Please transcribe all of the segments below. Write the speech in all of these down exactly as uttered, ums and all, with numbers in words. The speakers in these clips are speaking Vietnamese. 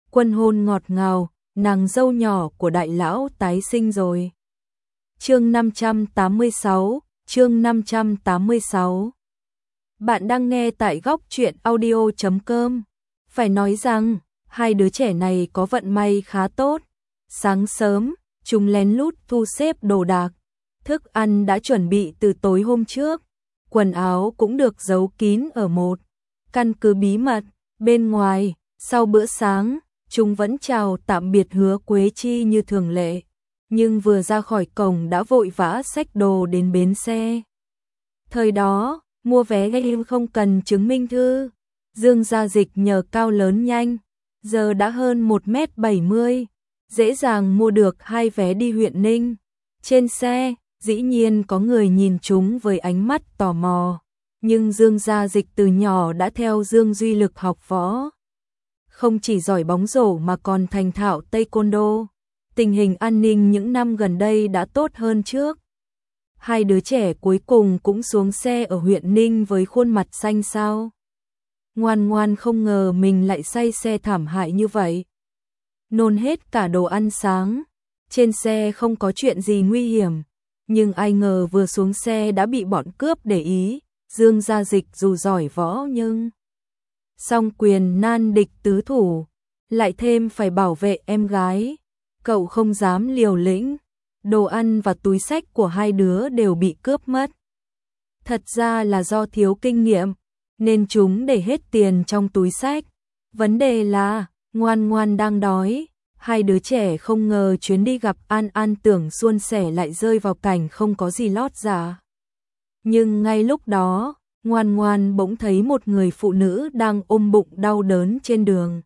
Quân hôn ngọt ngào, nàng dâu nhỏ của đại lão tái sinh rồi. Chương năm trăm tám mươi sáu, chương năm trăm tám mươi sáu. Bạn đang nghe tại góc truyện audio chấm com. Phải nói rằng, hai đứa trẻ này có vận may khá tốt. Sáng sớm, chúng lén lút thu xếp đồ đạc. Thức ăn đã chuẩn bị từ tối hôm trước. Quần áo cũng được giấu kín ở một căn cứ bí mật. Bên ngoài, sau bữa sáng, chúng vẫn chào tạm biệt Hứa Quế Chi như thường lệ. Nhưng vừa ra khỏi cổng đã vội vã xách đồ đến bến xe. Thời đó, mua vé game không cần chứng minh thư. Dương Gia Dịch nhờ cao lớn nhanh, giờ đã hơn một mét bảy mươi, dễ dàng mua được hai vé đi huyện Ninh. Trên xe, dĩ nhiên có người nhìn chúng với ánh mắt tò mò, nhưng Dương Gia Dịch từ nhỏ đã theo Dương Duy Lực học võ. Không chỉ giỏi bóng rổ mà còn thành thạo taekwondo. Tình hình an ninh những năm gần đây đã tốt hơn trước. Hai đứa trẻ cuối cùng cũng xuống xe ở huyện Ninh với khuôn mặt xanh xao. Ngoan ngoan không ngờ mình lại say xe thảm hại như vậy. Nôn hết cả đồ ăn sáng. Trên xe không có chuyện gì nguy hiểm, nhưng ai ngờ vừa xuống xe đã bị bọn cướp để ý. Dương Gia Dịch dù giỏi võ nhưng song quyền nan địch tứ thủ, lại thêm phải bảo vệ em gái. Cậu không dám liều lĩnh, đồ ăn và túi xách của hai đứa đều bị cướp mất. Thật ra là do thiếu kinh nghiệm, nên chúng để hết tiền trong túi xách. Vấn đề là, ngoan ngoan đang đói, hai đứa trẻ không ngờ chuyến đi gặp An An tưởng suôn sẻ lại rơi vào cảnh không có gì lót dạ. Nhưng ngay lúc đó, ngoan ngoan bỗng thấy một người phụ nữ đang ôm bụng đau đớn trên đường.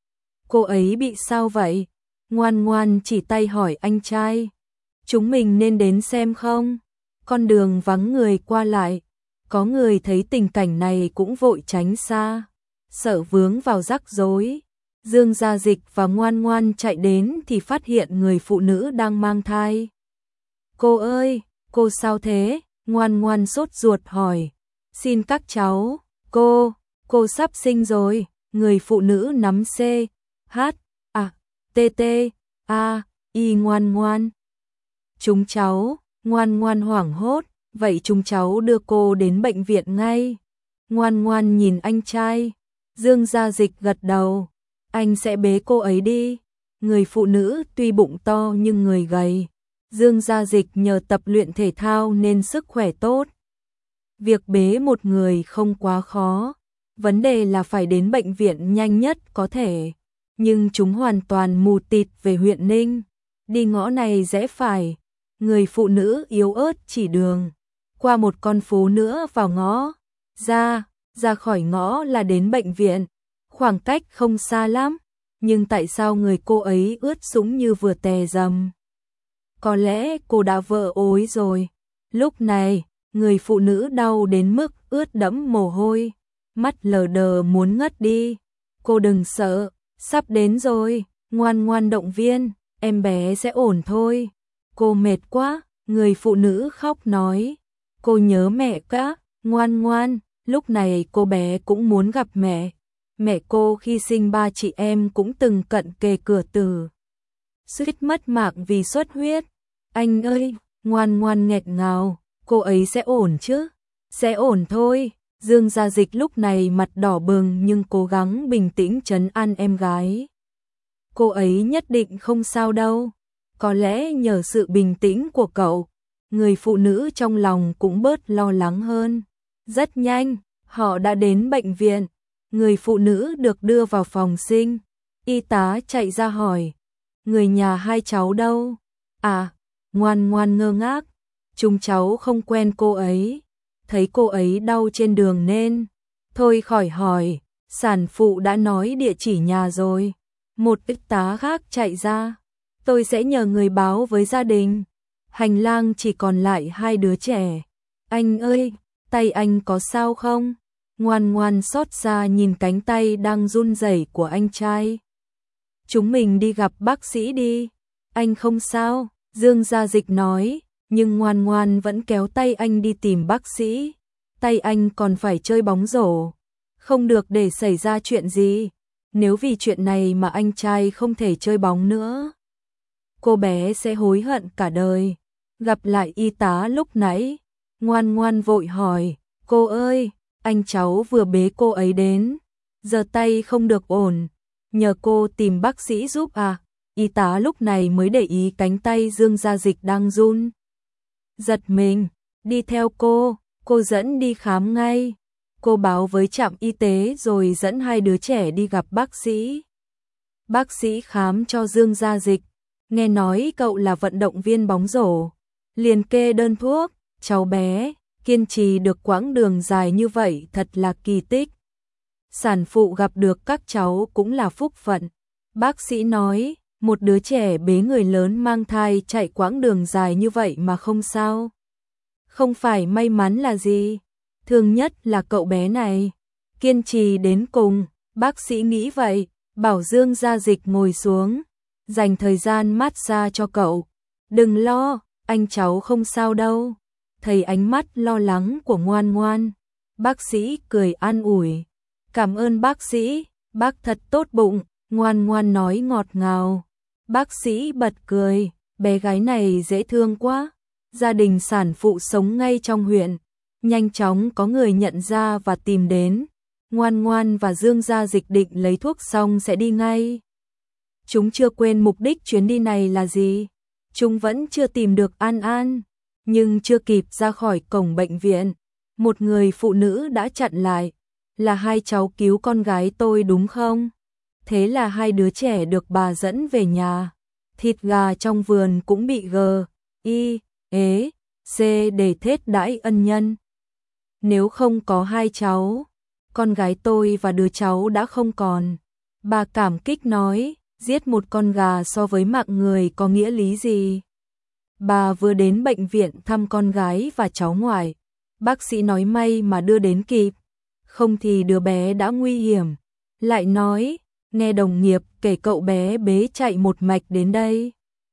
Cô ấy bị sao vậy? Ngoan ngoan chỉ tay hỏi anh trai. Chúng mình nên đến xem không? Con đường vắng người qua lại. Có người thấy tình cảnh này cũng vội tránh xa, sợ vướng vào rắc rối. Dương Gia Dịch và ngoan ngoan chạy đến thì phát hiện người phụ nữ đang mang thai. Cô ơi, cô sao thế? Ngoan ngoan sốt ruột hỏi. Xin các cháu, cô, cô sắp sinh rồi. Người phụ nữ nắm C, H, A, T, T, A, Y ngoan ngoan. Chúng cháu, ngoan ngoan hoảng hốt, vậy chúng cháu đưa cô đến bệnh viện ngay. Ngoan ngoan nhìn anh trai. Dương Gia Dịch gật đầu. Anh sẽ bế cô ấy đi. Người phụ nữ tuy bụng to nhưng người gầy. Dương Gia Dịch nhờ tập luyện thể thao nên sức khỏe tốt. Việc bế một người không quá khó. Vấn đề là phải đến bệnh viện nhanh nhất có thể. Nhưng chúng hoàn toàn mù tịt về huyện Ninh. Đi ngõ này rẽ phải. Người phụ nữ yếu ớt chỉ đường. Qua một con phố nữa vào ngõ. Ra, ra khỏi ngõ là đến bệnh viện. Khoảng cách không xa lắm. Nhưng tại sao người cô ấy ướt sũng như vừa tè dầm? Có lẽ cô đã vỡ ối rồi. Lúc này, người phụ nữ đau đến mức ướt đẫm mồ hôi. Mắt lờ đờ muốn ngất đi. Cô đừng sợ, sắp đến rồi. Ngoan ngoan động viên, em bé sẽ ổn thôi. Cô mệt quá, người phụ nữ khóc nói. Cô nhớ mẹ cả, ngoan ngoan. Lúc này cô bé cũng muốn gặp mẹ. Mẹ cô khi sinh ba chị em cũng từng cận kề cửa tử. Suýt mất mạng vì xuất huyết. Anh ơi, ngoan ngoan nghẹt ngào, cô ấy sẽ ổn chứ? Sẽ ổn thôi. Dương Gia Dịch lúc này mặt đỏ bừng nhưng cố gắng bình tĩnh trấn an em gái. Cô ấy nhất định không sao đâu. Có lẽ nhờ sự bình tĩnh của cậu, người phụ nữ trong lòng cũng bớt lo lắng hơn. Rất nhanh, họ đã đến bệnh viện. Người phụ nữ được đưa vào phòng sinh. Y tá chạy ra hỏi. Người nhà hai cháu đâu? À, ngoan ngoan ngơ ngác. Chúng cháu không quen cô ấy. Thấy cô ấy đau trên đường nên. Thôi khỏi hỏi. Sản phụ đã nói địa chỉ nhà rồi. Một y tá khác chạy ra. Tôi sẽ nhờ người báo với gia đình. Hành lang chỉ còn lại hai đứa trẻ. Anh ơi, tay anh có sao không? Ngoan ngoan xót xa nhìn cánh tay đang run rẩy của anh trai. Chúng mình đi gặp bác sĩ đi. Anh không sao, Dương Gia Dịch nói, nhưng ngoan ngoan vẫn kéo tay anh đi tìm bác sĩ. Tay anh còn phải chơi bóng rổ. Không được để xảy ra chuyện gì. nếu vì chuyện này mà anh trai không thể chơi bóng nữa, cô bé sẽ hối hận cả đời. Gặp lại y tá lúc nãy, Ngoan Ngoan vội hỏi, cô ơi, anh cháu vừa bế cô ấy đến, giờ tay không được ổn, nhờ cô tìm bác sĩ giúp à? Y tá lúc này mới để ý cánh tay Dương Gia Dịch đang run. Giật mình, đi theo cô, cô dẫn đi khám ngay. Cô báo với trạm y tế rồi dẫn hai đứa trẻ đi gặp bác sĩ. Bác sĩ khám cho Dương Gia Dịch, nghe nói cậu là vận động viên bóng rổ, liền kê đơn thuốc, cháu bé, kiên trì được quãng đường dài như vậy thật là kỳ tích. Sản phụ gặp được các cháu cũng là phúc phận. Bác sĩ nói, một đứa trẻ bế người lớn mang thai chạy quãng đường dài như vậy mà không sao. Không phải may mắn là gì, thương nhất là cậu bé này, kiên trì đến cùng, bác sĩ nghĩ vậy, bảo Dương Gia Dịch ngồi xuống, dành thời gian massage cho cậu. Đừng lo, anh cháu không sao đâu. Thấy ánh mắt lo lắng của Ngoan Ngoan, bác sĩ cười an ủi. Cảm ơn bác sĩ, bác thật tốt bụng, Ngoan Ngoan nói ngọt ngào. Bác sĩ bật cười, bé gái này dễ thương quá. Gia đình sản phụ sống ngay trong huyện, nhanh chóng có người nhận ra và tìm đến. Ngoan Ngoan và Dương Gia Dịch định lấy thuốc xong sẽ đi ngay. Chúng chưa quên mục đích chuyến đi này là gì. Chúng vẫn chưa tìm được An An, nhưng chưa kịp ra khỏi cổng bệnh viện, một người phụ nữ đã chặn lại. Là hai cháu cứu con gái tôi đúng không? Thế là hai đứa trẻ được bà dẫn về nhà. Thịt gà trong vườn cũng bị g, y, ế, c để thết đãi ân nhân. Nếu không có hai cháu, con gái tôi và đứa cháu đã không còn. Bà cảm kích nói, giết một con gà so với mạng người có nghĩa lý gì? Bà vừa đến bệnh viện thăm con gái và cháu ngoại. Bác sĩ nói may mà đưa đến kịp, không thì đứa bé đã nguy hiểm. Lại nói, nghe đồng nghiệp kể cậu bé bế chạy một mạch đến đây.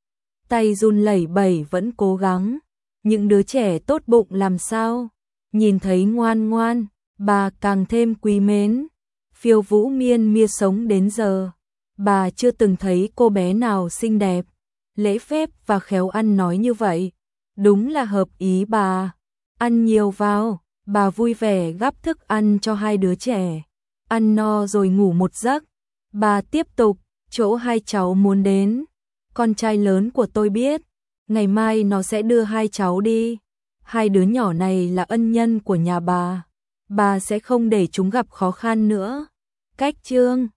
Tay run lẩy bẩy vẫn cố gắng. Những đứa trẻ tốt bụng làm sao? Nhìn thấy Ngoan Ngoan, bà càng thêm quý mến. Phiêu Vũ miên mia sống đến giờ, bà chưa từng thấy cô bé nào xinh đẹp, lễ phép và khéo ăn nói như vậy. Đúng là hợp ý bà. Ăn nhiều vào, bà vui vẻ gắp thức ăn cho hai đứa trẻ. Ăn no rồi ngủ một giấc. Bà tiếp tục, chỗ hai cháu muốn đến. Con trai lớn của tôi biết, ngày mai nó sẽ đưa hai cháu đi. Hai đứa nhỏ này là ân nhân của nhà bà. Bà sẽ không để chúng gặp khó khăn nữa. Cách chương